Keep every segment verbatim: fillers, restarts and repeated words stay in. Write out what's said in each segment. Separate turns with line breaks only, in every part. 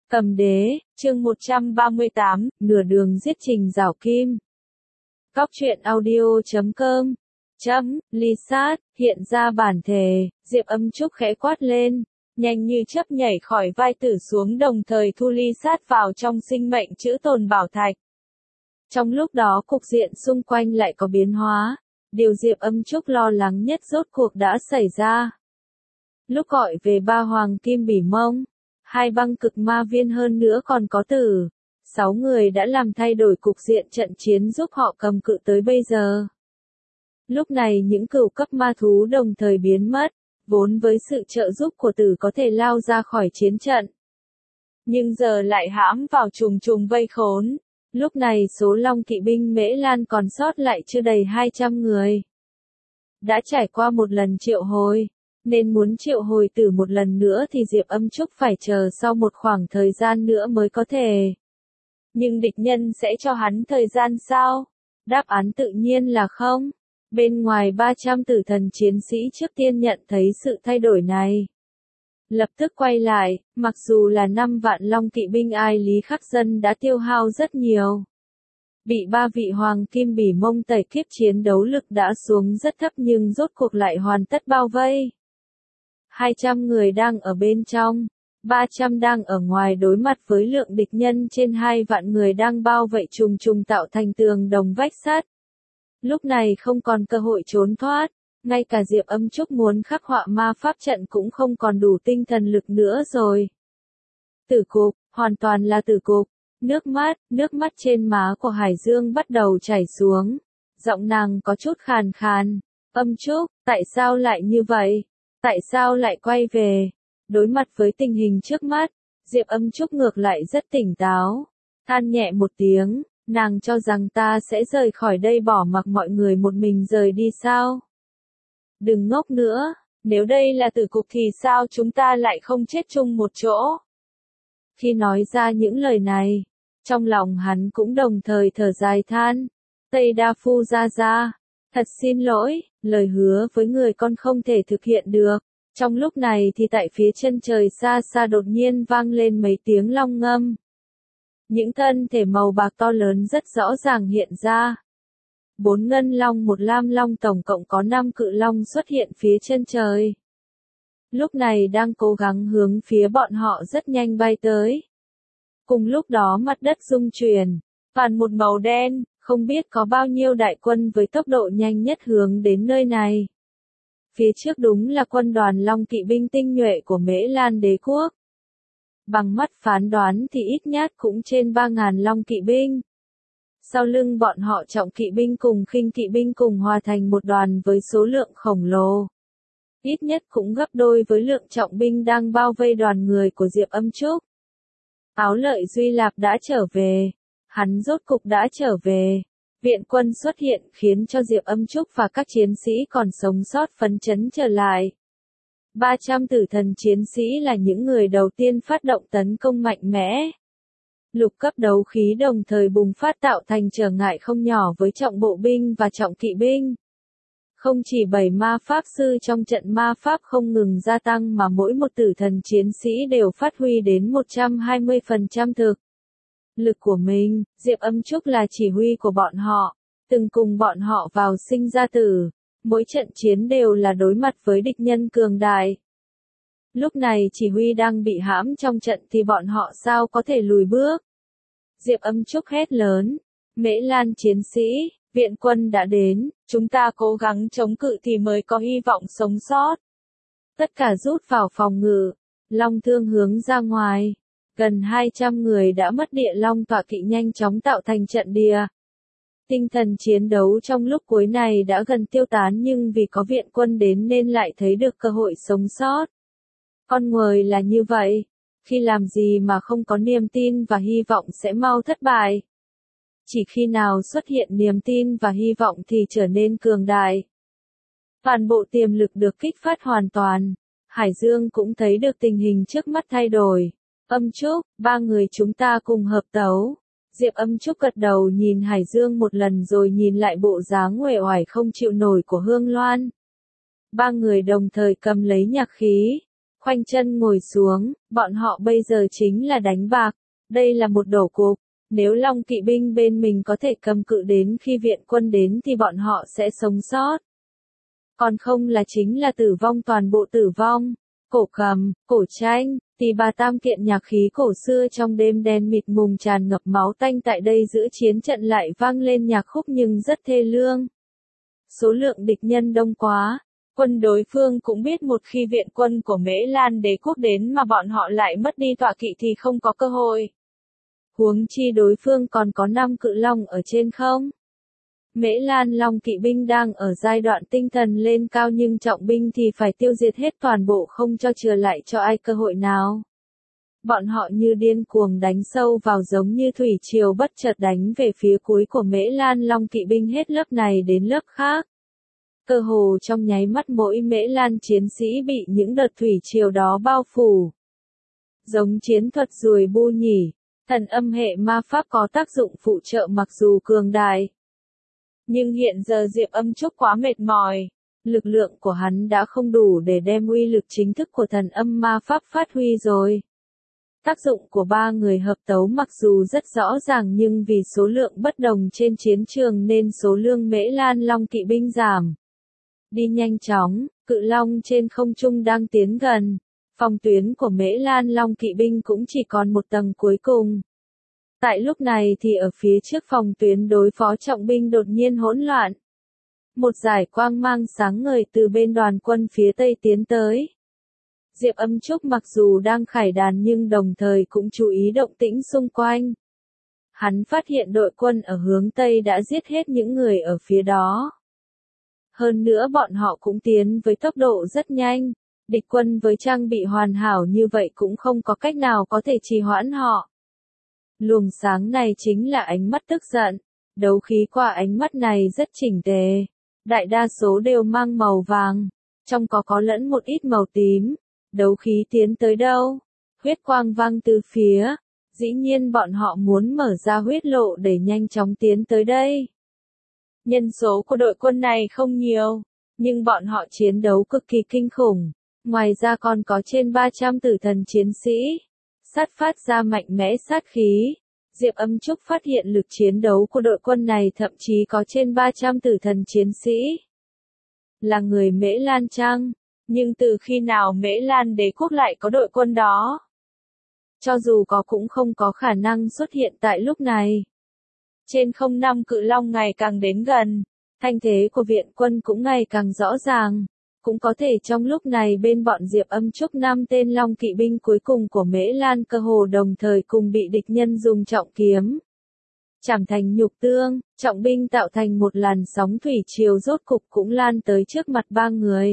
Cầm đế, chương một trăm ba mươi tám, nửa đường giết Trình Giảo Kim. Cóc truyện audio chấm com. Chấm, ly sát, hiện ra bản thể, Diệp Âm Trúc khẽ quát lên, nhanh như chớp nhảy khỏi vai tử xuống đồng thời thu ly sát vào trong sinh mệnh chữ tồn bảo thạch. Trong lúc đó cục diện xung quanh lại có biến hóa, điều Diệp Âm Trúc lo lắng nhất rốt cuộc đã xảy ra. Lúc gọi về ba hoàng kim bỉ mông, hai băng cực ma viên hơn nữa còn có tử, sáu người đã làm thay đổi cục diện trận chiến giúp họ cầm cự tới bây giờ. Lúc này những cửu cấp ma thú đồng thời biến mất, vốn với sự trợ giúp của tử có thể lao ra khỏi chiến trận. Nhưng giờ lại hãm vào trùng trùng vây khốn, lúc này số long kỵ binh Mễ Lan còn sót lại chưa đầy hai trăm người. Đã trải qua một lần triệu hồi, nên muốn triệu hồi tử một lần nữa thì Diệp Âm Trúc phải chờ sau một khoảng thời gian nữa mới có thể. Nhưng địch nhân sẽ cho hắn thời gian sao? Đáp án tự nhiên là không. Bên ngoài ba trăm tử thần chiến sĩ trước tiên nhận thấy sự thay đổi này. Lập tức quay lại, mặc dù là năm vạn long kỵ binh Ai Lý Khắc Dân đã tiêu hao rất nhiều. Bị ba vị hoàng kim bỉ mông tẩy kiếp chiến đấu lực đã xuống rất thấp nhưng rốt cuộc lại hoàn tất bao vây. hai trăm người đang ở bên trong, ba trăm đang ở ngoài đối mặt với lượng địch nhân trên hai vạn người đang bao vây trùng trùng tạo thành tường đồng vách sắt. Lúc này không còn cơ hội trốn thoát, ngay cả Diệp Âm Trúc muốn khắc họa ma pháp trận cũng không còn đủ tinh thần lực nữa rồi. Tử cục, hoàn toàn là tử cục, nước mắt, nước mắt trên má của Hải Dương bắt đầu chảy xuống, giọng nàng có chút khàn khàn, Âm Trúc, tại sao lại như vậy? Tại sao lại quay về? Đối mặt với tình hình trước mắt, Diệp Âm Trúc ngược lại rất tỉnh táo, than nhẹ một tiếng, nàng cho rằng ta sẽ rời khỏi đây bỏ mặc mọi người một mình rời đi sao? Đừng ngốc nữa, nếu đây là tử cục thì sao chúng ta lại không chết chung một chỗ? Khi nói ra những lời này, trong lòng hắn cũng đồng thời thở dài than, Tây Đa Phu ra ra, thật xin lỗi, lời hứa với người con không thể thực hiện được. Trong lúc này thì tại phía chân trời xa xa đột nhiên vang lên mấy tiếng long ngâm. Những thân thể màu bạc to lớn rất rõ ràng hiện ra. Bốn ngân long một lam long tổng cộng có năm cự long xuất hiện phía chân trời. Lúc này đang cố gắng hướng phía bọn họ rất nhanh bay tới. Cùng lúc đó mặt đất rung chuyển, phản một màu đen, không biết có bao nhiêu đại quân với tốc độ nhanh nhất hướng đến nơi này. Phía trước đúng là quân đoàn long kỵ binh tinh nhuệ của Mễ Lan đế quốc. Bằng mắt phán đoán thì ít nhất cũng trên ba ngàn long kỵ binh. Sau lưng bọn họ trọng kỵ binh cùng khinh kỵ binh cùng hòa thành một đoàn với số lượng khổng lồ. Ít nhất cũng gấp đôi với lượng trọng binh đang bao vây đoàn người của Diệp Âm Trúc. Áo Lợi Duy Lạp đã trở về. Hắn rốt cục đã trở về. Viện quân xuất hiện khiến cho Diệp Âm Trúc và các chiến sĩ còn sống sót phấn chấn trở lại. ba trăm tử thần chiến sĩ là những người đầu tiên phát động tấn công mạnh mẽ. Lục cấp đấu khí đồng thời bùng phát tạo thành trở ngại không nhỏ với trọng bộ binh và trọng kỵ binh. Không chỉ bảy ma pháp sư trong trận ma pháp không ngừng gia tăng mà mỗi một tử thần chiến sĩ đều phát huy đến một trăm hai mươi phần trăm thực lực của mình. Diệp Âm Trúc là chỉ huy của bọn họ, từng cùng bọn họ vào sinh ra tử, mỗi trận chiến đều là đối mặt với địch nhân cường đại. Lúc này chỉ huy đang bị hãm trong trận thì bọn họ sao có thể lùi bước. Diệp Âm Trúc hét lớn, Mễ Lan chiến sĩ, viện quân đã đến, chúng ta cố gắng chống cự thì mới có hy vọng sống sót. Tất cả rút vào phòng ngự, long thương hướng ra ngoài. Gần hai trăm người đã mất địa long tọa kỵ nhanh chóng tạo thành trận địa. Tinh thần chiến đấu trong lúc cuối này đã gần tiêu tán nhưng vì có viện quân đến nên lại thấy được cơ hội sống sót. Con người là như vậy, khi làm gì mà không có niềm tin và hy vọng sẽ mau thất bại. Chỉ khi nào xuất hiện niềm tin và hy vọng thì trở nên cường đại. Toàn bộ tiềm lực được kích phát hoàn toàn, Hải Dương cũng thấy được tình hình trước mắt thay đổi. Âm Trúc, ba người chúng ta cùng hợp tấu. Diệp Âm Trúc gật đầu nhìn Hải Dương một lần rồi nhìn lại bộ dáng uể oải không chịu nổi của Hương Loan. Ba người đồng thời cầm lấy nhạc khí, khoanh chân ngồi xuống, bọn họ bây giờ chính là đánh bạc, đây là một đổ cục. Nếu Long kỵ binh bên mình có thể cầm cự đến khi viện quân đến thì bọn họ sẽ sống sót. Còn không là chính là tử vong, toàn bộ tử vong. Cổ cầm, cổ tranh, tỳ bà tam kiện nhạc khí cổ xưa trong đêm đen mịt mùng tràn ngập máu tanh tại đây giữa chiến trận lại vang lên nhạc khúc nhưng rất thê lương. Số lượng địch nhân đông quá, quân đối phương cũng biết một khi viện quân của Mễ Lan đế quốc đến mà bọn họ lại mất đi tọa kỵ thì không có cơ hội. Huống chi đối phương còn có năm cự long ở trên không. Mễ Lan Long kỵ binh đang ở giai đoạn tinh thần lên cao nhưng trọng binh thì phải tiêu diệt hết toàn bộ không cho chừa lại cho ai cơ hội nào. Bọn họ như điên cuồng đánh sâu vào giống như thủy triều bất chợt đánh về phía cuối của Mễ Lan Long kỵ binh hết lớp này đến lớp khác. Cơ hồ trong nháy mắt mỗi Mễ Lan chiến sĩ bị những đợt thủy triều đó bao phủ. Giống chiến thuật ruồi bu nhỉ, thần âm hệ ma pháp có tác dụng phụ trợ mặc dù cường đại. Nhưng hiện giờ Diệp Âm Trúc quá mệt mỏi, lực lượng của hắn đã không đủ để đem uy lực chính thức của thần âm ma pháp phát huy rồi. Tác dụng của ba người hợp tấu mặc dù rất rõ ràng nhưng vì số lượng bất đồng trên chiến trường nên số lượng Mễ Lan Long kỵ binh giảm. Đi nhanh chóng, cự long trên không trung đang tiến gần, phòng tuyến của Mễ Lan Long kỵ binh cũng chỉ còn một tầng cuối cùng. Tại lúc này thì ở phía trước phòng tuyến đối phó trọng binh đột nhiên hỗn loạn. Một dải quang mang sáng ngời từ bên đoàn quân phía Tây tiến tới. Diệp Âm Trúc mặc dù đang khải đàn nhưng đồng thời cũng chú ý động tĩnh xung quanh. Hắn phát hiện đội quân ở hướng Tây đã giết hết những người ở phía đó. Hơn nữa bọn họ cũng tiến với tốc độ rất nhanh, địch quân với trang bị hoàn hảo như vậy cũng không có cách nào có thể trì hoãn họ. Luồng sáng này chính là ánh mắt tức giận, đấu khí qua ánh mắt này rất chỉnh tề, đại đa số đều mang màu vàng, trong có có lẫn một ít màu tím, đấu khí tiến tới đâu, huyết quang vang từ phía, dĩ nhiên bọn họ muốn mở ra huyết lộ để nhanh chóng tiến tới đây. Nhân số của đội quân này không nhiều, nhưng bọn họ chiến đấu cực kỳ kinh khủng, ngoài ra còn có trên ba trăm tử thần chiến sĩ. Sát phát ra mạnh mẽ sát khí. Diệp Âm Trúc phát hiện lực chiến đấu của đội quân này thậm chí có trên ba trăm tử thần chiến sĩ. Là người Mễ Lan chăng? Nhưng từ khi nào Mễ Lan đế quốc lại có đội quân đó? Cho dù có cũng không có khả năng xuất hiện tại lúc này. Trên không năm cự long ngày càng đến gần, thanh thế của viện quân cũng ngày càng rõ ràng. Cũng có thể trong lúc này bên bọn Diệp Âm Trúc năm tên long kỵ binh cuối cùng của Mễ Lan cơ hồ đồng thời cùng bị địch nhân dùng trọng kiếm chảm thành nhục tương, trọng binh tạo thành một làn sóng thủy triều rốt cục cũng lan tới trước mặt ba người.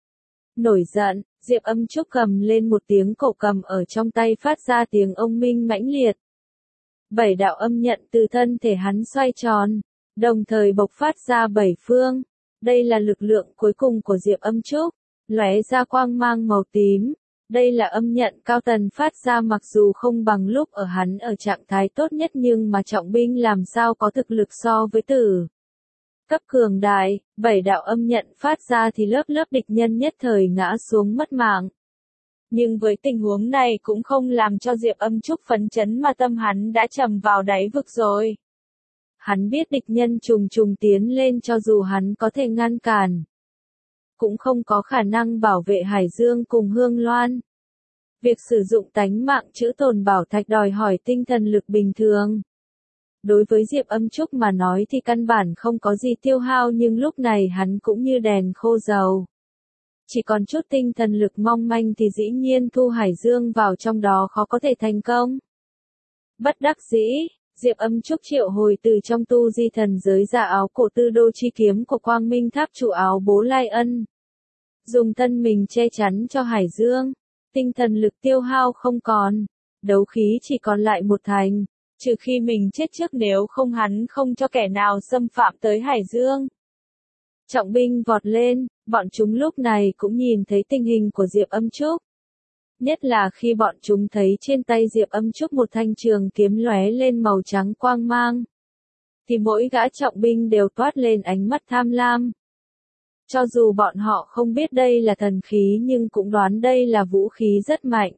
Nổi giận, Diệp Âm Trúc cầm lên một tiếng cổ cầm ở trong tay phát ra tiếng ông minh mãnh liệt. Bảy đạo âm nhận từ thân thể hắn xoay tròn, đồng thời bộc phát ra bảy phương. Đây là lực lượng cuối cùng của Diệp Âm Trúc, lóe ra quang mang màu tím. Đây là âm nhận cao tần phát ra mặc dù không bằng lúc ở hắn ở trạng thái tốt nhất nhưng mà trọng binh làm sao có thực lực so với tử cấp cường đại, bảy đạo âm nhận phát ra thì lớp lớp địch nhân nhất thời ngã xuống mất mạng. Nhưng với tình huống này cũng không làm cho Diệp Âm Trúc phấn chấn mà tâm hắn đã trầm vào đáy vực rồi. Hắn biết địch nhân trùng trùng tiến lên cho dù hắn có thể ngăn cản, cũng không có khả năng bảo vệ Hải Dương cùng Hương Loan. Việc sử dụng tánh mạng chữ tồn bảo thạch đòi hỏi tinh thần lực bình thường. Đối với Diệp Âm Trúc mà nói thì căn bản không có gì tiêu hao nhưng lúc này hắn cũng như đèn khô dầu. Chỉ còn chút tinh thần lực mong manh thì dĩ nhiên thu Hải Dương vào trong đó khó có thể thành công. Bất đắc dĩ, Diệp Âm Trúc triệu hồi từ trong tu di thần giới ra áo cổ tư đô chi kiếm của Quang Minh Tháp chủ áo bố Lai Ân. Dùng thân mình che chắn cho Hải Dương, tinh thần lực tiêu hao không còn, đấu khí chỉ còn lại một thành, trừ khi mình chết trước nếu không hắn không cho kẻ nào xâm phạm tới Hải Dương. Trọng binh vọt lên, bọn chúng lúc này cũng nhìn thấy tình hình của Diệp Âm Trúc. Nhất là khi bọn chúng thấy trên tay Diệp Âm Trúc một thanh trường kiếm lóe lên màu trắng quang mang. Thì mỗi gã trọng binh đều toát lên ánh mắt tham lam. Cho dù bọn họ không biết đây là thần khí nhưng cũng đoán đây là vũ khí rất mạnh.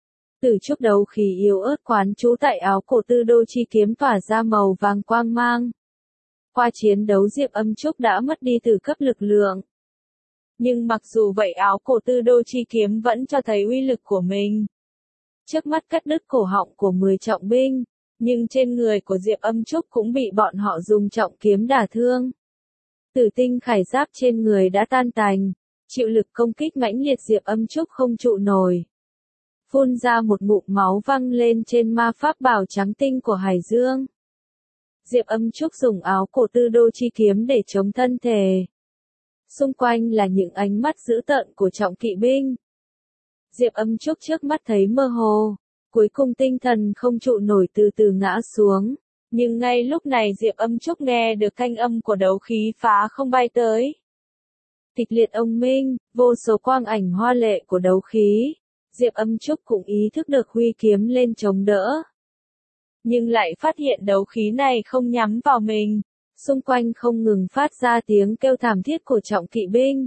Tử trúc đấu khí yếu ớt quán trú tại áo cổ Tư Đô chi kiếm tỏa ra màu vàng quang mang. Qua chiến đấu Diệp Âm Trúc đã mất đi tử cấp lực lượng. Nhưng mặc dù vậy áo cổ Tư Đô chi kiếm vẫn cho thấy uy lực của mình. Trước mắt cắt đứt cổ họng của mười trọng binh, nhưng trên người của Diệp Âm Trúc cũng bị bọn họ dùng trọng kiếm đả thương. Tử tinh khải giáp trên người đã tan tành, chịu lực công kích mãnh liệt Diệp Âm Trúc không trụ nổi. Phun ra một ngụm máu văng lên trên ma pháp bảo trắng tinh của Hải Dương. Diệp Âm Trúc dùng áo cổ Tư Đô chi kiếm để chống thân thể. Xung quanh là những ánh mắt dữ tợn của trọng kỵ binh. Diệp Âm Trúc trước mắt thấy mơ hồ, cuối cùng tinh thần không trụ nổi từ từ ngã xuống. Nhưng ngay lúc này Diệp Âm Trúc nghe được thanh âm của đấu khí phá không bay tới. Kịch liệt ông minh, vô số quang ảnh hoa lệ của đấu khí. Diệp Âm Trúc cũng ý thức được huy kiếm lên chống đỡ. Nhưng lại phát hiện đấu khí này không nhắm vào mình. Xung quanh không ngừng phát ra tiếng kêu thảm thiết của trọng kỵ binh.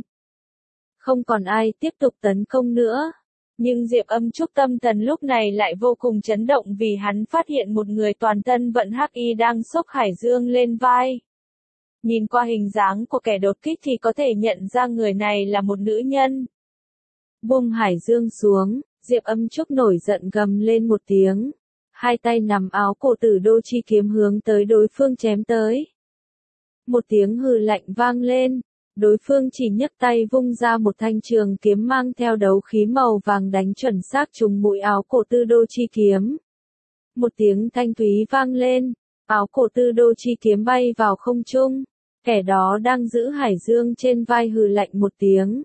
Không còn ai tiếp tục tấn công nữa. Nhưng Diệp Âm Trúc tâm thần lúc này lại vô cùng chấn động vì hắn phát hiện một người toàn thân vận hắc y đang xốc Hải Dương lên vai. Nhìn qua hình dáng của kẻ đột kích thì có thể nhận ra người này là một nữ nhân. Buông Hải Dương xuống, Diệp Âm Trúc nổi giận gầm lên một tiếng. Hai tay nắm áo cổ Tử Đô chi kiếm hướng tới đối phương chém tới. Một tiếng hừ lạnh vang lên, đối phương chỉ nhấc tay vung ra một thanh trường kiếm mang theo đấu khí màu vàng đánh chuẩn xác trúng mũi áo cổ Tư Đô chi kiếm. Một tiếng thanh thúy vang lên, áo cổ Tư Đô chi kiếm bay vào không trung, kẻ đó đang giữ Hải Dương trên vai hừ lạnh một tiếng.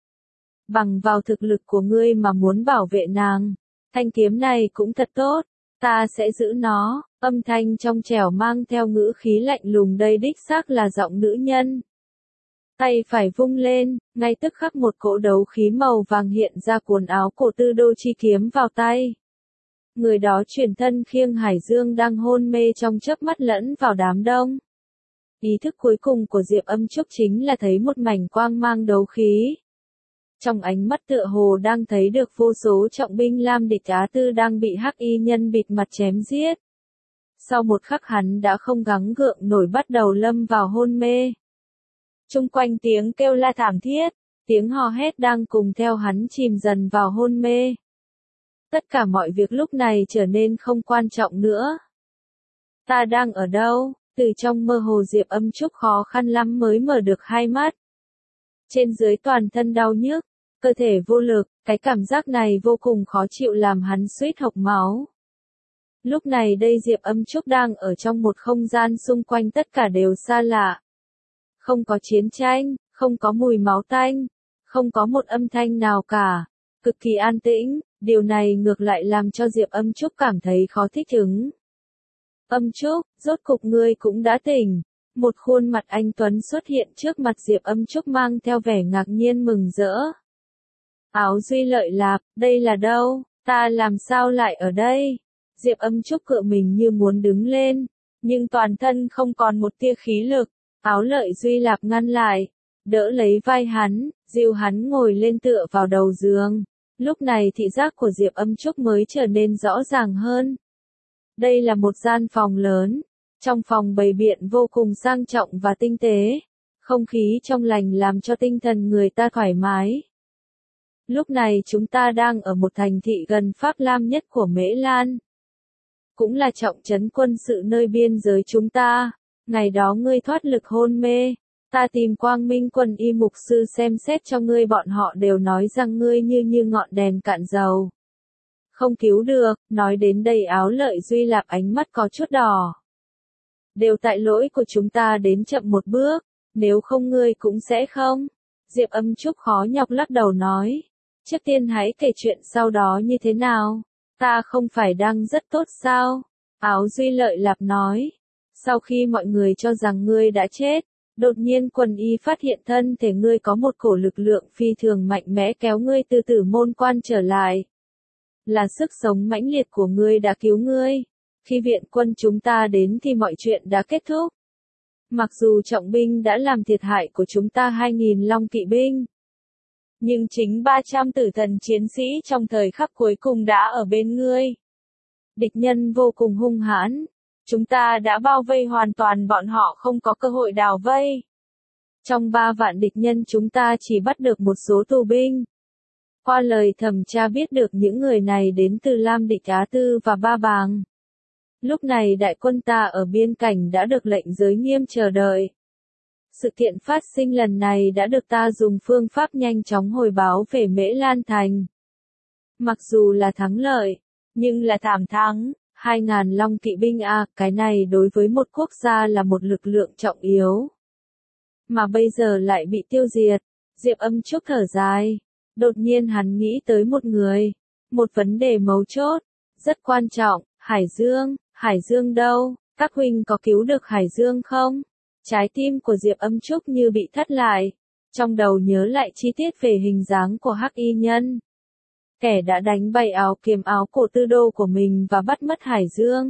Bằng vào thực lực của ngươi mà muốn bảo vệ nàng, thanh kiếm này cũng thật tốt, ta sẽ giữ nó. Âm thanh trong trẻo mang theo ngữ khí lạnh lùng đây đích xác là giọng nữ nhân. Tay phải vung lên, ngay tức khắc một cỗ đấu khí màu vàng hiện ra cuốn áo cổ Tư Đô chi kiếm vào tay. Người đó chuyển thân khiêng Hải Dương đang hôn mê trong chớp mắt lẫn vào đám đông. Ý thức cuối cùng của Diệp Âm Trúc chính là thấy một mảnh quang mang đấu khí. Trong ánh mắt tựa hồ đang thấy được vô số trọng binh Lam địch Á Tư đang bị hắc y nhân bịt mặt chém giết. Sau một khắc hắn đã không gắng gượng nổi bắt đầu lâm vào hôn mê. Chung quanh tiếng kêu la thảm thiết, tiếng hò hét đang cùng theo hắn chìm dần vào hôn mê. Tất cả mọi việc lúc này trở nên không quan trọng nữa. Ta đang ở đâu? Từ trong mơ hồ Diệp Âm Trúc khó khăn lắm mới mở được hai mắt. Trên dưới toàn thân đau nhức, cơ thể vô lực, cái cảm giác này vô cùng khó chịu làm hắn suýt hộc máu. Lúc này đây Diệp Âm Trúc đang ở trong một không gian xung quanh tất cả đều xa lạ. Không có chiến tranh, không có mùi máu tanh, không có một âm thanh nào cả, cực kỳ an tĩnh, điều này ngược lại làm cho Diệp Âm Trúc cảm thấy khó thích ứng. Âm Trúc, rốt cục ngươi cũng đã tỉnh. Một khuôn mặt anh tuấn xuất hiện trước mặt Diệp Âm Trúc mang theo vẻ ngạc nhiên mừng rỡ. Áo Duy Lợi Lạp, đây là đâu, ta làm sao lại ở đây? Diệp Âm Trúc cựa mình như muốn đứng lên, nhưng toàn thân không còn một tia khí lực. Áo Lợi Duy Lạp ngăn lại, đỡ lấy vai hắn, dìu hắn ngồi lên tựa vào đầu giường. Lúc này thị giác của Diệp Âm Trúc mới trở nên rõ ràng hơn. Đây là một gian phòng lớn. Trong phòng bày biện vô cùng sang trọng và tinh tế. Không khí trong lành làm cho tinh thần người ta thoải mái. Lúc này chúng ta đang ở một thành thị gần Pháp Lam nhất của Mễ Lan. Cũng là trọng trấn quân sự nơi biên giới chúng ta. Ngày đó ngươi thoát lực hôn mê. Ta tìm Quang Minh Quân y mục sư xem xét cho ngươi, bọn họ đều nói rằng ngươi như như ngọn đèn cạn dầu. Không cứu được, nói đến đây Áo Lợi Duy Lạp ánh mắt có chút đỏ. Đều tại lỗi của chúng ta đến chậm một bước, nếu không ngươi cũng sẽ không. Diệp Âm Trúc khó nhọc lắc đầu nói. Trước tiên hãy kể chuyện sau đó như thế nào, ta không phải đang rất tốt sao? Áo Duy Lợi Lạp nói. Sau khi mọi người cho rằng ngươi đã chết, đột nhiên Quần Y phát hiện thân thể ngươi có một cổ lực lượng phi thường mạnh mẽ kéo ngươi từ Tử Môn Quan trở lại. Là sức sống mãnh liệt của ngươi đã cứu ngươi. Khi viện quân chúng ta đến thì mọi chuyện đã kết thúc. Mặc dù trọng binh đã làm thiệt hại của chúng ta hai nghìn long kỵ binh, nhưng chính ba trăm tử thần chiến sĩ trong thời khắc cuối cùng đã ở bên ngươi. Địch nhân vô cùng hung hãn. Chúng ta đã bao vây hoàn toàn bọn họ không có cơ hội đào vây. Trong ba vạn địch nhân chúng ta chỉ bắt được một số tù binh. Qua lời thẩm tra biết được những người này đến từ Lam Địch Á Tư và Ba Bàng. Lúc này đại quân ta ở biên cảnh đã được lệnh giới nghiêm chờ đợi. Sự kiện phát sinh lần này đã được ta dùng phương pháp nhanh chóng hồi báo về Mễ Lan Thành. Mặc dù là thắng lợi, nhưng là thảm thắng, hai ngàn long kỵ binh a, cái này đối với một quốc gia là một lực lượng trọng yếu. Mà bây giờ lại bị tiêu diệt, Diệp Âm Trúc thở dài. Đột nhiên hắn nghĩ tới một người, một vấn đề mấu chốt, rất quan trọng, Hải Dương, Hải Dương đâu, các huynh có cứu được Hải Dương không? Trái tim của Diệp Âm Trúc như bị thắt lại, trong đầu nhớ lại chi tiết về hình dáng của Hắc Y Nhân. Kẻ đã đánh bay áo kiềm áo cổ tư đô của mình và bắt mất Hải Dương.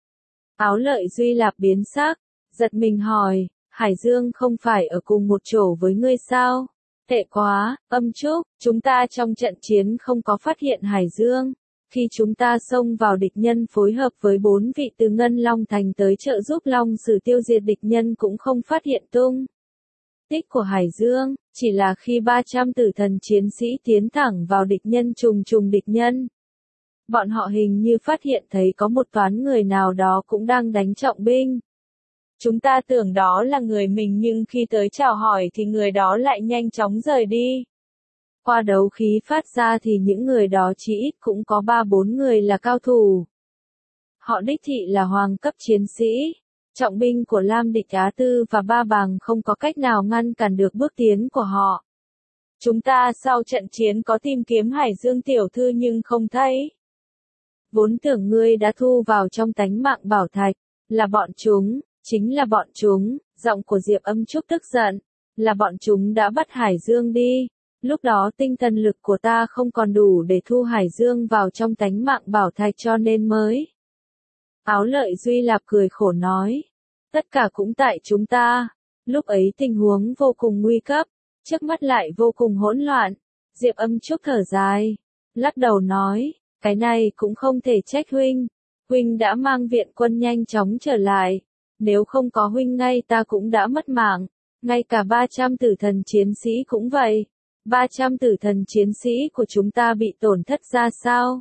Áo Lợi Duy Lạp biến sắc, giật mình hỏi, Hải Dương không phải ở cùng một chỗ với ngươi sao? Tệ quá, Âm Trúc, chúng ta trong trận chiến không có phát hiện Hải Dương. Khi chúng ta xông vào địch nhân phối hợp với bốn vị từ Ngân Long Thành tới trợ giúp Long Sử tiêu diệt địch nhân cũng không phát hiện tung tích của Hải Dương, chỉ là khi ba trăm tử thần chiến sĩ tiến thẳng vào địch nhân trùng trùng địch nhân. Bọn họ hình như phát hiện thấy có một toán người nào đó cũng đang đánh trọng binh. Chúng ta tưởng đó là người mình nhưng khi tới chào hỏi thì người đó lại nhanh chóng rời đi. Qua đấu khí phát ra thì những người đó chỉ ít cũng có ba bốn người là cao thủ. Họ đích thị là hoàng cấp chiến sĩ. Trọng binh của Lam Địch Á Tư và Ba Bàng không có cách nào ngăn cản được bước tiến của họ. Chúng ta sau trận chiến có tìm kiếm Hải Dương tiểu thư nhưng không thấy. Vốn tưởng ngươi đã thu vào trong tánh mạng bảo thạch, là bọn chúng, chính là bọn chúng, giọng của Diệp Âm Trúc tức giận, là bọn chúng đã bắt Hải Dương đi. Lúc đó tinh thần lực của ta không còn đủ để thu Hải Dương vào trong tánh mạng bảo thạch cho nên mới. Áo Lợi Duy Lạp cười khổ nói. Tất cả cũng tại chúng ta. Lúc ấy tình huống vô cùng nguy cấp. Trước mắt lại vô cùng hỗn loạn. Diệp Âm Trúc thở dài. Lắc đầu nói. Cái này cũng không thể trách huynh. Huynh đã mang viện quân nhanh chóng trở lại. Nếu không có huynh ngay ta cũng đã mất mạng. Ngay cả ba trăm tử thần chiến sĩ cũng vậy. ba trăm tử thần chiến sĩ của chúng ta bị tổn thất ra sao?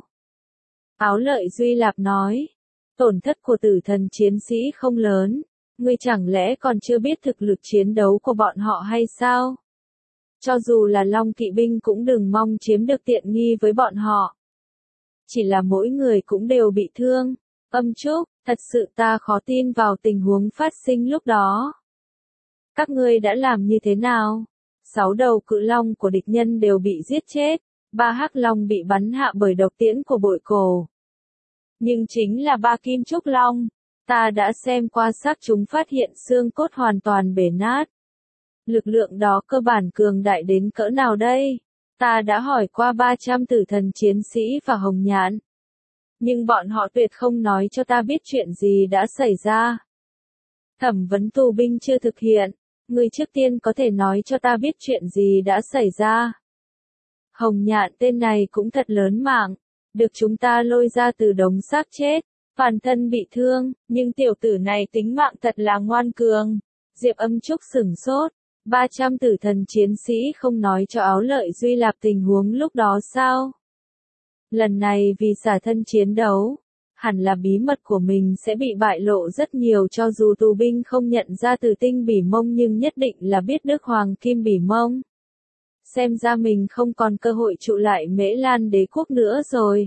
Áo Lợi Duy Lạp nói. Tổn thất của tử thần chiến sĩ không lớn. Ngươi chẳng lẽ còn chưa biết thực lực chiến đấu của bọn họ hay sao? Cho dù là Long kỵ binh cũng đừng mong chiếm được tiện nghi với bọn họ. Chỉ là mỗi người cũng đều bị thương. Âm Trúc, thật sự ta khó tin vào tình huống phát sinh lúc đó. Các ngươi đã làm như thế nào? Sáu đầu cự long của địch nhân đều bị giết chết. Ba hắc long bị bắn hạ bởi độc tiễn của bội cổ. Nhưng chính là ba kim trúc long. Ta đã xem qua xác chúng phát hiện xương cốt hoàn toàn bể nát. Lực lượng đó cơ bản cường đại đến cỡ nào đây? Ta đã hỏi qua ba trăm tử thần chiến sĩ và Hồng Nhạn. Nhưng bọn họ tuyệt không nói cho ta biết chuyện gì đã xảy ra. Thẩm vấn tù binh chưa thực hiện. Ngươi trước tiên có thể nói cho ta biết chuyện gì đã xảy ra. Hồng Nhạn tên này cũng thật lớn mạng. Được chúng ta lôi ra từ đống xác chết. Toàn thân bị thương, nhưng tiểu tử này tính mạng thật là ngoan cường. Diệp Âm Trúc sửng sốt. ba trăm tử thần chiến sĩ không nói cho Áo Lợi Duy Lạp tình huống lúc đó sao? Lần này vì xả thân chiến đấu, hẳn là bí mật của mình sẽ bị bại lộ rất nhiều cho dù tù binh không nhận ra từ tinh bỉ mông nhưng nhất định là biết Đức Hoàng Kim Bỉ Mông. Xem ra mình không còn cơ hội trụ lại Mễ Lan đế quốc nữa rồi.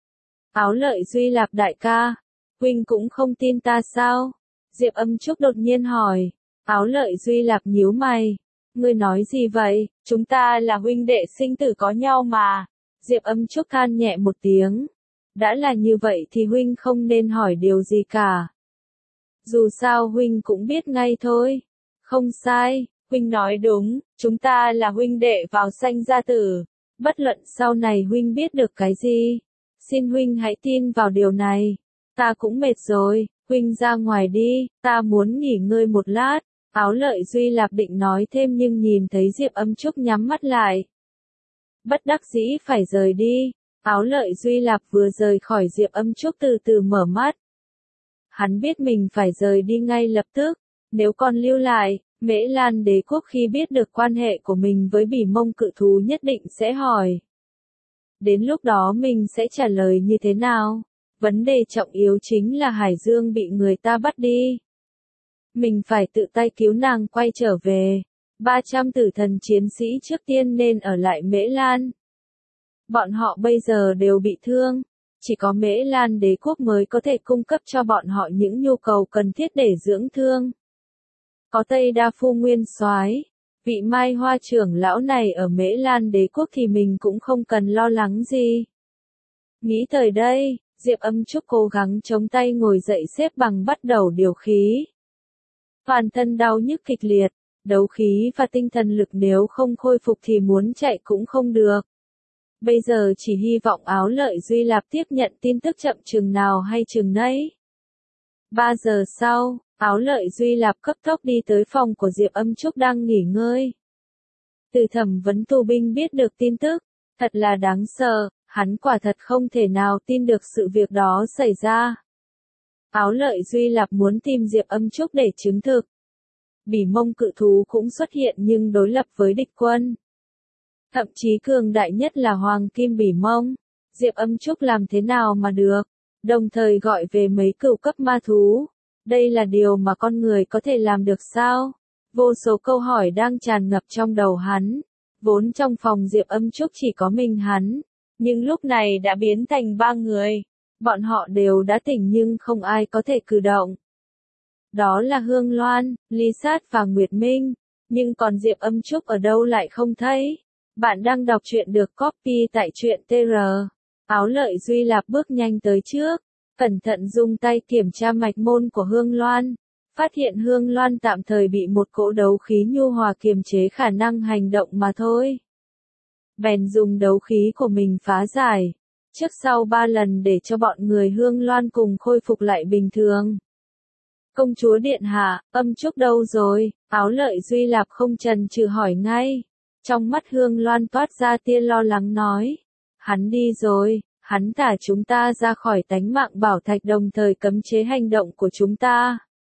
Áo Lợi Duy Lạp đại ca, huynh cũng không tin ta sao? Diệp Âm Trúc đột nhiên hỏi. Áo Lợi Duy Lạp nhíu mày. Ngươi nói gì vậy? Chúng ta là huynh đệ sinh tử có nhau mà. Diệp Âm Trúc than nhẹ một tiếng. Đã là như vậy thì huynh không nên hỏi điều gì cả. Dù sao huynh cũng biết ngay thôi. Không sai, huynh nói đúng, chúng ta là huynh đệ vào sanh ra tử. Bất luận sau này huynh biết được cái gì. Xin huynh hãy tin vào điều này. Ta cũng mệt rồi, huynh ra ngoài đi, ta muốn nghỉ ngơi một lát. Áo Lợi Duy Lạp định nói thêm nhưng nhìn thấy Diệp Âm Trúc nhắm mắt lại. Bất đắc dĩ phải rời đi. Áo Lợi Duy Lạp vừa rời khỏi Diệp Âm Trúc từ từ mở mắt. Hắn biết mình phải rời đi ngay lập tức. Nếu còn lưu lại, Mễ Lan đế quốc khi biết được quan hệ của mình với Bỉ Mông cự thú nhất định sẽ hỏi. Đến lúc đó mình sẽ trả lời như thế nào? Vấn đề trọng yếu chính là Hải Dương bị người ta bắt đi. Mình phải tự tay cứu nàng quay trở về. ba trăm tử thần chiến sĩ trước tiên nên ở lại Mễ Lan. Bọn họ bây giờ đều bị thương. Chỉ có Mễ Lan đế quốc mới có thể cung cấp cho bọn họ những nhu cầu cần thiết để dưỡng thương. Có Tây Đa Phu Nguyên Soái, vị Mai Hoa trưởng lão này ở Mễ Lan đế quốc thì mình cũng không cần lo lắng gì. Nghĩ thời đây, Diệp Âm Trúc cố gắng chống tay ngồi dậy xếp bằng bắt đầu điều khí. Toàn thân đau nhức kịch liệt, đấu khí và tinh thần lực nếu không khôi phục thì muốn chạy cũng không được. Bây giờ chỉ hy vọng Áo Lợi Duy Lạp tiếp nhận tin tức chậm chừng nào hay chừng nấy. Ba giờ sau, Áo Lợi Duy Lạp cấp tốc đi tới phòng của Diệp Âm Trúc đang nghỉ ngơi. Từ thẩm vấn tù binh biết được tin tức, thật là đáng sợ, hắn quả thật không thể nào tin được sự việc đó xảy ra. Áo Lợi Duy Lạp muốn tìm Diệp Âm Trúc để chứng thực. Bỉ Mông cự thú cũng xuất hiện nhưng đối lập với địch quân. Thậm chí cường đại nhất là Hoàng Kim Bỉ Mông. Diệp Âm Trúc làm thế nào mà được? Đồng thời gọi về mấy cửu cấp ma thú. Đây là điều mà con người có thể làm được sao? Vô số câu hỏi đang tràn ngập trong đầu hắn. Vốn trong phòng Diệp Âm Trúc chỉ có mình hắn. Nhưng lúc này đã biến thành ba người. Bọn họ đều đã tỉnh nhưng không ai có thể cử động. Đó là Hương Loan, Ly Sát và Nguyệt Minh. Nhưng còn Diệp Âm Trúc ở đâu lại không thấy? Bạn đang đọc truyện được copy tại truyện tê rờ. Áo Lợi Duy Lạp bước nhanh tới trước. Cẩn thận dùng tay kiểm tra mạch môn của Hương Loan. Phát hiện Hương Loan tạm thời bị một cỗ đấu khí nhu hòa kiềm chế khả năng hành động mà thôi. Bèn dùng đấu khí của mình phá giải. Trước sau ba lần để cho bọn người Hương Loan cùng khôi phục lại bình thường. Công chúa điện hạ, Âm Trúc đâu rồi? Áo Lợi Duy Lạp không chần chừ hỏi ngay. Trong mắt Hương Loan toát ra tia lo lắng nói. Hắn đi rồi, hắn thả chúng ta ra khỏi tánh mạng bảo thạch đồng thời cấm chế hành động của chúng ta.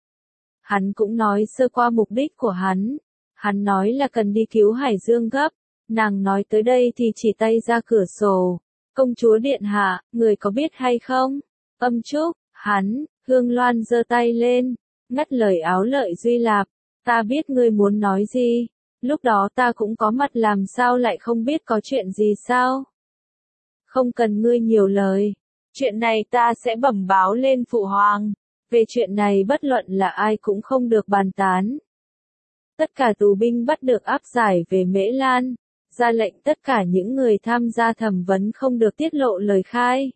Hắn cũng nói sơ qua mục đích của hắn. Hắn nói là cần đi cứu Hải Dương gấp. Nàng nói tới đây thì chỉ tay ra cửa sổ. Công chúa điện hạ, người có biết hay không? Âm Trúc, hắn, Hương Loan giơ tay lên, ngắt lời Áo Lợi Duy Lạp. Ta biết ngươi muốn nói gì. Lúc đó ta cũng có mặt làm sao lại không biết có chuyện gì sao? Không cần ngươi nhiều lời. Chuyện này ta sẽ bẩm báo lên phụ hoàng. Về chuyện này bất luận là ai cũng không được bàn tán. Tất cả tù binh bắt được áp giải về Mễ Lan. Ra lệnh tất cả những người tham gia thẩm vấn không được tiết lộ lời khai.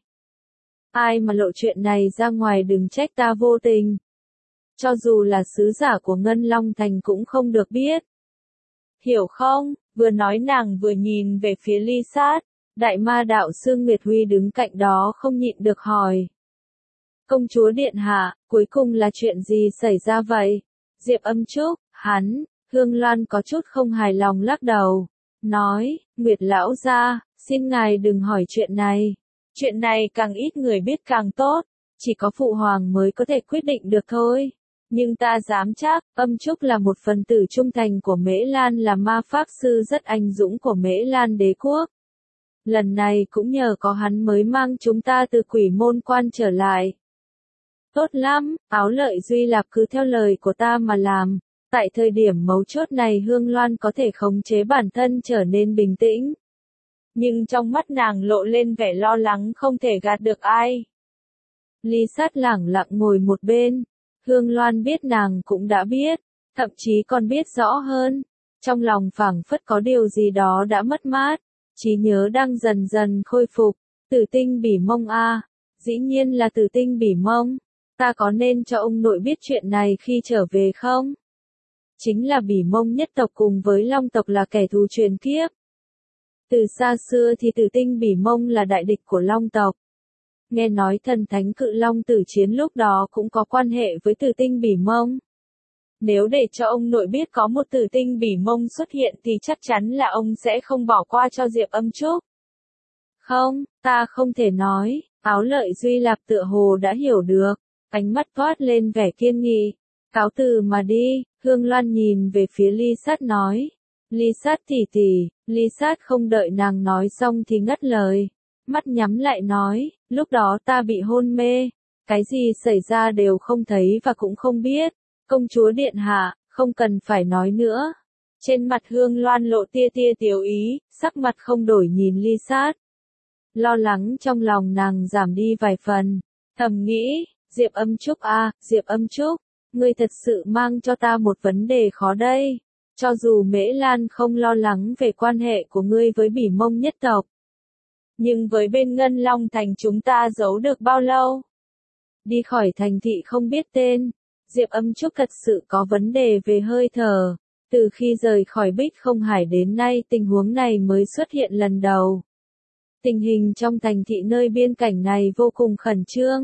Ai mà lộ chuyện này ra ngoài đừng trách ta vô tình. Cho dù là sứ giả của Ngân Long Thành cũng không được biết. Hiểu không? Vừa nói nàng vừa nhìn về phía Ly Sát. Đại ma đạo Sương Nguyệt Huy đứng cạnh đó không nhịn được hỏi. Công chúa điện hạ, cuối cùng là chuyện gì xảy ra vậy? Diệp Âm Trúc, hắn, Hương Loan có chút không hài lòng lắc đầu. Nói, Nguyệt lão gia, xin ngài đừng hỏi chuyện này. Chuyện này càng ít người biết càng tốt. Chỉ có phụ hoàng mới có thể quyết định được thôi. Nhưng ta dám chắc, Âm Trúc là một phần tử trung thành của Mễ Lan, là ma pháp sư rất anh dũng của Mễ Lan đế quốc. Lần này cũng nhờ có hắn mới mang chúng ta từ Quỷ Môn Quan trở lại. Tốt lắm, Áo Lợi Duy Lạp cứ theo lời của ta mà làm. Tại thời điểm mấu chốt này Hương Loan có thể khống chế bản thân trở nên bình tĩnh. Nhưng trong mắt nàng lộ lên vẻ lo lắng không thể gạt được ai. Ly Sát lẳng lặng ngồi một bên. Hương Loan biết nàng cũng đã biết, thậm chí còn biết rõ hơn. Trong lòng phảng phất có điều gì đó đã mất mát. Trí nhớ đang dần dần khôi phục. Tử tinh Bỉ Mông a, dĩ nhiên là Tử tinh Bỉ Mông. Ta có nên cho ông nội biết chuyện này khi trở về không? Chính là Bỉ Mông nhất tộc cùng với Long tộc là kẻ thù truyền kiếp. Từ xa xưa thì Tử tinh Bỉ Mông là đại địch của Long tộc. Nghe nói thần thánh cự long tử chiến lúc đó cũng có quan hệ với Tử tinh Bỉ Mông. Nếu để cho ông nội biết có một tử tinh bỉ mông xuất hiện thì chắc chắn là ông sẽ không bỏ qua cho Diệp Âm Trúc. Không, ta không thể nói, Áo Lợi Duy Lạp tựa hồ đã hiểu được, ánh mắt toát lên vẻ kiên nghị. Cáo từ mà đi, Hương Loan nhìn về phía Ly Sát nói. Ly Sát tỉ tỉ, Ly Sát không đợi nàng nói xong thì ngắt lời. Mắt nhắm lại nói, lúc đó ta bị hôn mê, cái gì xảy ra đều không thấy và cũng không biết. Công chúa điện hạ, không cần phải nói nữa. Trên mặt Hương Loan lộ tia tia tiểu ý, sắc mặt không đổi nhìn Ly Sát. Lo lắng trong lòng nàng giảm đi vài phần, thầm nghĩ, Diệp Âm Trúc à, Diệp Âm Trúc, ngươi thật sự mang cho ta một vấn đề khó đây. Cho dù Mễ Lan không lo lắng về quan hệ của ngươi với Bỉ Mông nhất tộc, nhưng với bên Ngân Long Thành chúng ta giấu được bao lâu? Đi khỏi thành thị không biết tên, Diệp Âm Trúc thật sự có vấn đề về hơi thở. Từ khi rời khỏi Bích Không Hải đến nay tình huống này mới xuất hiện lần đầu. Tình hình trong thành thị nơi biên cảnh này vô cùng khẩn trương.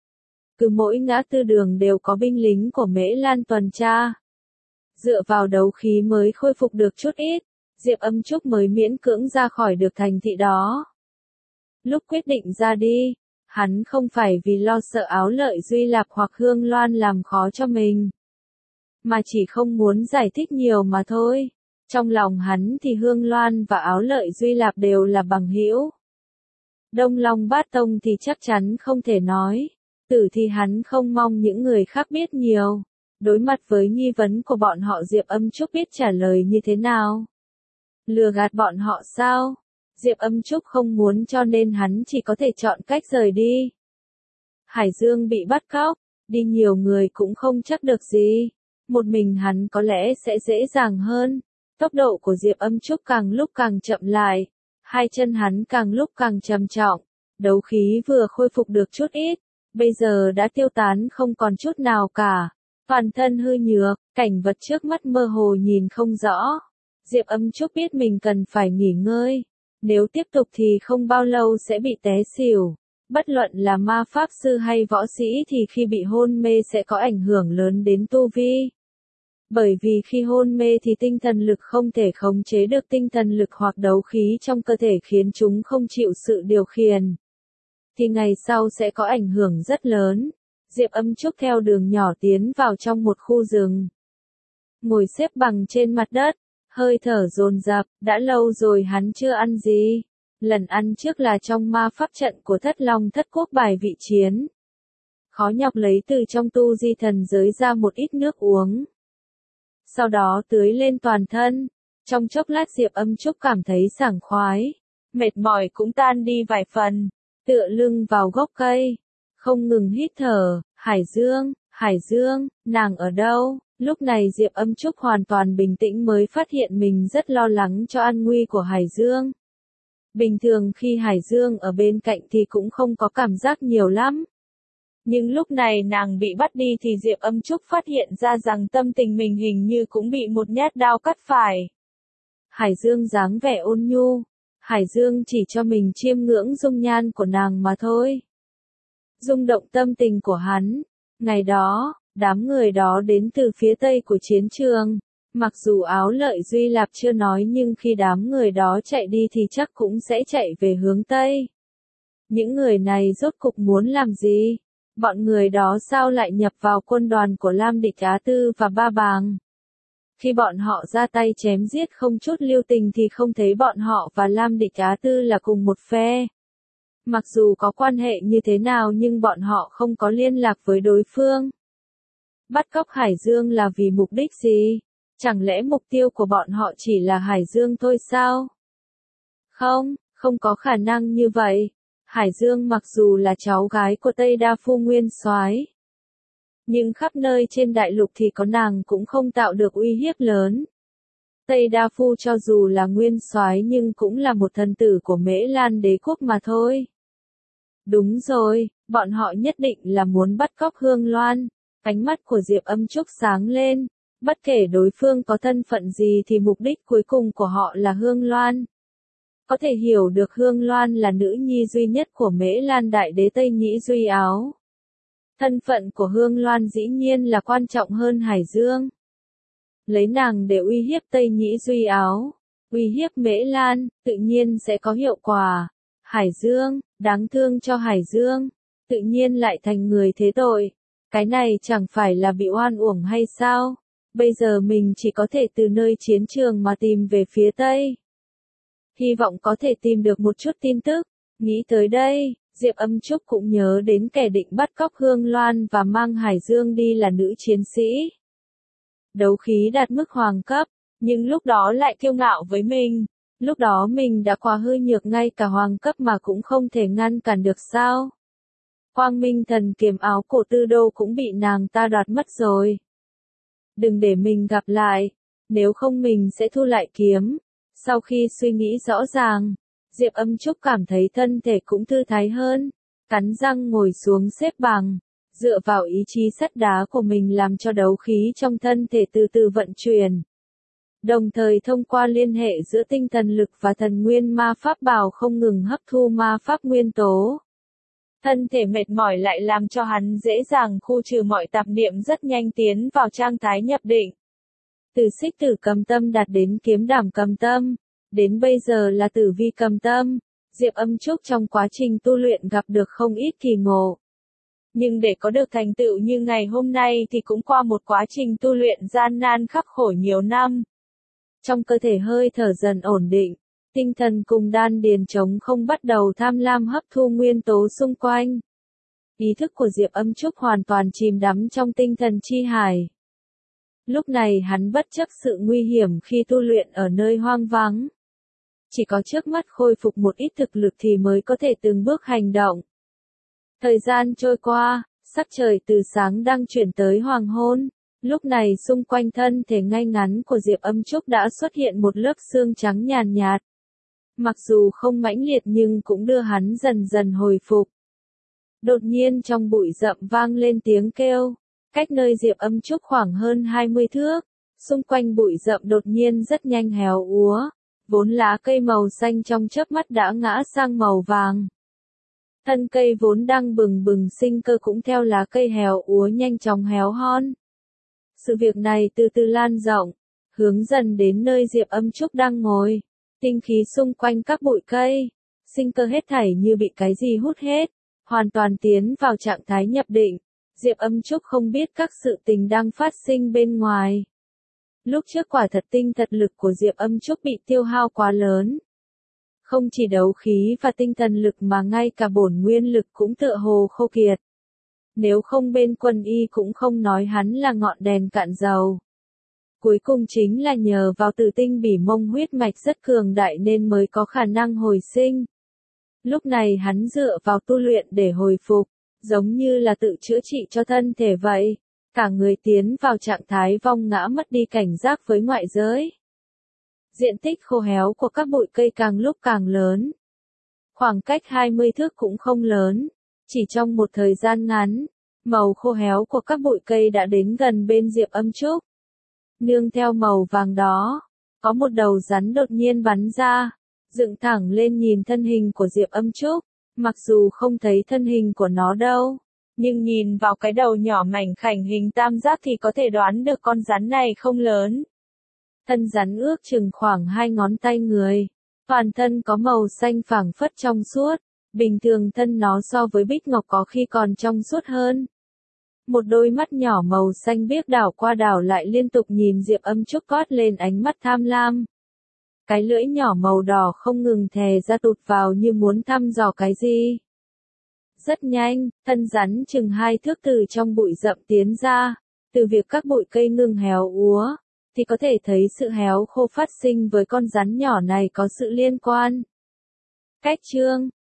Cứ mỗi ngã tư đường đều có binh lính của Mễ Lan tuần tra. Dựa vào đấu khí mới khôi phục được chút ít, Diệp Âm Trúc mới miễn cưỡng ra khỏi được thành thị đó. Lúc quyết định ra đi, hắn không phải vì lo sợ Áo Lợi Duy Lạp hoặc Hương Loan làm khó cho mình, mà chỉ không muốn giải thích nhiều mà thôi. Trong lòng hắn thì Hương Loan và Áo Lợi Duy Lạp đều là bằng hữu. Đông Long Bát Tông thì chắc chắn không thể nói. Tử thì hắn không mong những người khác biết nhiều. Đối mặt với nghi vấn của bọn họ Diệp Âm Trúc biết trả lời như thế nào? Lừa gạt bọn họ sao? Diệp Âm Trúc không muốn cho nên hắn chỉ có thể chọn cách rời đi. Hải Dương bị bắt cóc, đi nhiều người cũng không chắc được gì. Một mình hắn có lẽ sẽ dễ dàng hơn. Tốc độ của Diệp Âm Trúc càng lúc càng chậm lại. Hai chân hắn càng lúc càng trầm trọng. Đấu khí vừa khôi phục được chút ít, bây giờ đã tiêu tán không còn chút nào cả. Toàn thân hư nhược, cảnh vật trước mắt mơ hồ nhìn không rõ. Diệp Âm Trúc biết mình cần phải nghỉ ngơi. Nếu tiếp tục thì không bao lâu sẽ bị té xỉu. Bất luận là ma pháp sư hay võ sĩ thì khi bị hôn mê sẽ có ảnh hưởng lớn đến tu vi. Bởi vì khi hôn mê thì tinh thần lực không thể khống chế được tinh thần lực hoặc đấu khí trong cơ thể khiến chúng không chịu sự điều khiển. Thì ngày sau sẽ có ảnh hưởng rất lớn. Diệp Âm Trúc theo đường nhỏ tiến vào trong một khu rừng. Ngồi xếp bằng trên mặt đất, hơi thở dồn dập, đã lâu rồi hắn chưa ăn gì. Lần ăn trước là trong ma pháp trận của Thất Long Thất Quốc bài vị chiến. Khó nhọc lấy từ trong tu di thần giới ra một ít nước uống. Sau đó tưới lên toàn thân. Trong chốc lát Diệp Âm Trúc cảm thấy sảng khoái. Mệt mỏi cũng tan đi vài phần. Tựa lưng vào gốc cây. Không ngừng hít thở. Hải Dương, Hải Dương, nàng ở đâu? Lúc này Diệp Âm Trúc hoàn toàn bình tĩnh mới phát hiện mình rất lo lắng cho an nguy của Hải Dương. Bình thường khi Hải Dương ở bên cạnh thì cũng không có cảm giác nhiều lắm. Nhưng lúc này nàng bị bắt đi thì Diệp Âm Trúc phát hiện ra rằng tâm tình mình hình như cũng bị một nhát đao cắt phải. Hải Dương dáng vẻ ôn nhu. Hải Dương chỉ cho mình chiêm ngưỡng dung nhan của nàng mà thôi. Rung động tâm tình của hắn. Ngày đó, đám người đó đến từ phía tây của chiến trường. Mặc dù Áo Lợi Duy Lạp chưa nói nhưng khi đám người đó chạy đi thì chắc cũng sẽ chạy về hướng tây. Những người này rốt cục muốn làm gì? Bọn người đó sao lại nhập vào quân đoàn của Lam Địch Á Tư và Ba Bàng? Khi bọn họ ra tay chém giết không chút lưu tình thì không thấy bọn họ và Lam Địch Á Tư là cùng một phe. Mặc dù có quan hệ như thế nào nhưng bọn họ không có liên lạc với đối phương. Bắt cóc Hải Dương là vì mục đích gì? Chẳng lẽ mục tiêu của bọn họ chỉ là Hải Dương thôi sao? Không, không có khả năng như vậy. Hải Dương mặc dù là cháu gái của Tây Đa Phu Nguyên Soái, nhưng khắp nơi trên đại lục thì có nàng cũng không tạo được uy hiếp lớn. Tây Đa Phu cho dù là Nguyên Soái nhưng cũng là một thần tử của Mễ Lan đế quốc mà thôi. Đúng rồi, bọn họ nhất định là muốn bắt cóc Hương Loan. Ánh mắt của Diệp Âm Trúc sáng lên. Bất kể đối phương có thân phận gì thì mục đích cuối cùng của họ là Hương Loan. Có thể hiểu được Hương Loan là nữ nhi duy nhất của Mễ Lan đại đế Tây Nhĩ Duy Áo. Thân phận của Hương Loan dĩ nhiên là quan trọng hơn Hải Dương. lấy nàng để uy hiếp Tây Nhĩ Duy Áo, uy hiếp Mễ Lan, tự nhiên sẽ có hiệu quả. Hải Dương, đáng thương cho Hải Dương, tự nhiên lại thành người thế tội. Cái này chẳng phải là bị oan uổng hay sao? Bây giờ mình chỉ có thể từ nơi chiến trường mà tìm về phía Tây. Hy vọng có thể tìm được một chút tin tức. Nghĩ tới đây, Diệp Âm Trúc cũng nhớ đến kẻ định bắt cóc Hương Loan và mang Hải Dương đi là nữ chiến sĩ. Đấu khí đạt mức hoàng cấp, nhưng lúc đó lại kiêu ngạo với mình. Lúc đó mình đã quá hư nhược, ngay cả hoàng cấp mà cũng không thể ngăn cản được sao. Quang Minh Thần Kiếm áo cổ Tư Đô cũng bị nàng ta đoạt mất rồi. Đừng để mình gặp lại, nếu không mình sẽ thu lại kiếm. Sau khi suy nghĩ rõ ràng, Diệp Âm Trúc cảm thấy thân thể cũng thư thái hơn, cắn răng ngồi xuống xếp bằng, dựa vào ý chí sắt đá của mình làm cho đấu khí trong thân thể từ từ vận chuyển. Đồng thời thông qua liên hệ giữa tinh thần lực và thần nguyên ma pháp bảo không ngừng hấp thu ma pháp nguyên tố. Thân thể mệt mỏi lại làm cho hắn dễ dàng khu trừ mọi tạp niệm, rất nhanh tiến vào trạng thái nhập định. Từ xích tử cầm tâm đạt đến kiếm đảm cầm tâm, đến bây giờ là tử vi cầm tâm, Diệp Âm Trúc trong quá trình tu luyện gặp được không ít kỳ ngộ. Nhưng để có được thành tựu như ngày hôm nay thì cũng qua một quá trình tu luyện gian nan khắc khổ nhiều năm. Trong cơ thể hơi thở dần ổn định, tinh thần cùng đan điền trống không bắt đầu tham lam hấp thu nguyên tố xung quanh. Ý thức của Diệp Âm Trúc hoàn toàn chìm đắm trong tinh thần chi hải. Lúc này hắn bất chấp sự nguy hiểm khi tu luyện ở nơi hoang vắng. Chỉ có trước mắt khôi phục một ít thực lực thì mới có thể từng bước hành động. Thời gian trôi qua, sắc trời từ sáng đang chuyển tới hoàng hôn. Lúc này xung quanh thân thể ngay ngắn của Diệp Âm Trúc đã xuất hiện một lớp xương trắng nhàn nhạt. Mặc dù không mãnh liệt nhưng cũng đưa hắn dần dần hồi phục. Đột nhiên trong bụi rậm vang lên tiếng kêu, cách nơi Diệp Âm Trúc khoảng hơn hai mươi thước, xung quanh bụi rậm đột nhiên rất nhanh héo úa, vốn lá cây màu xanh trong chớp mắt đã ngã sang màu vàng. Thân cây vốn đang bừng bừng sinh cơ cũng theo lá cây héo úa nhanh chóng héo hon. Sự việc này từ từ lan rộng, hướng dần đến nơi Diệp Âm Trúc đang ngồi. Tinh khí xung quanh các bụi cây, sinh cơ hết thảy như bị cái gì hút hết, hoàn toàn tiến vào trạng thái nhập định. Diệp Âm Trúc không biết các sự tình đang phát sinh bên ngoài. Lúc trước quả thật tinh thật lực của Diệp Âm Trúc bị tiêu hao quá lớn. Không chỉ đấu khí và tinh thần lực mà ngay cả bổn nguyên lực cũng tựa hồ khô kiệt. Nếu không bên Quân Y cũng không nói hắn là ngọn đèn cạn dầu. Cuối cùng chính là nhờ vào tử tinh bỉ mông huyết mạch rất cường đại nên mới có khả năng hồi sinh. Lúc này hắn dựa vào tu luyện để hồi phục, giống như là tự chữa trị cho thân thể vậy. Cả người tiến vào trạng thái vong ngã, mất đi cảnh giác với ngoại giới. Diện tích khô héo của các bụi cây càng lúc càng lớn. Khoảng cách hai mươi thước cũng không lớn. Chỉ trong một thời gian ngắn, màu khô héo của các bụi cây đã đến gần bên Diệp Âm Trúc. Nương theo màu vàng đó, có một đầu rắn đột nhiên bắn ra, dựng thẳng lên nhìn thân hình của Diệp Âm Trúc. Mặc dù không thấy thân hình của nó đâu, nhưng nhìn vào cái đầu nhỏ mảnh khảnh hình tam giác thì có thể đoán được con rắn này không lớn. Thân rắn ước chừng khoảng hai ngón tay người, toàn thân có màu xanh phảng phất trong suốt, bình thường thân nó so với bích ngọc có khi còn trong suốt hơn. Một đôi mắt nhỏ màu xanh biếc đảo qua đảo lại liên tục nhìn Diệp Âm Trúc cót lên ánh mắt tham lam. Cái lưỡi nhỏ màu đỏ không ngừng thè ra tụt vào như muốn thăm dò cái gì. Rất nhanh, thân rắn chừng hai thước từ trong bụi rậm tiến ra. Từ việc các bụi cây ngừng héo úa, thì có thể thấy sự héo khô phát sinh với con rắn nhỏ này có sự liên quan. Cách chương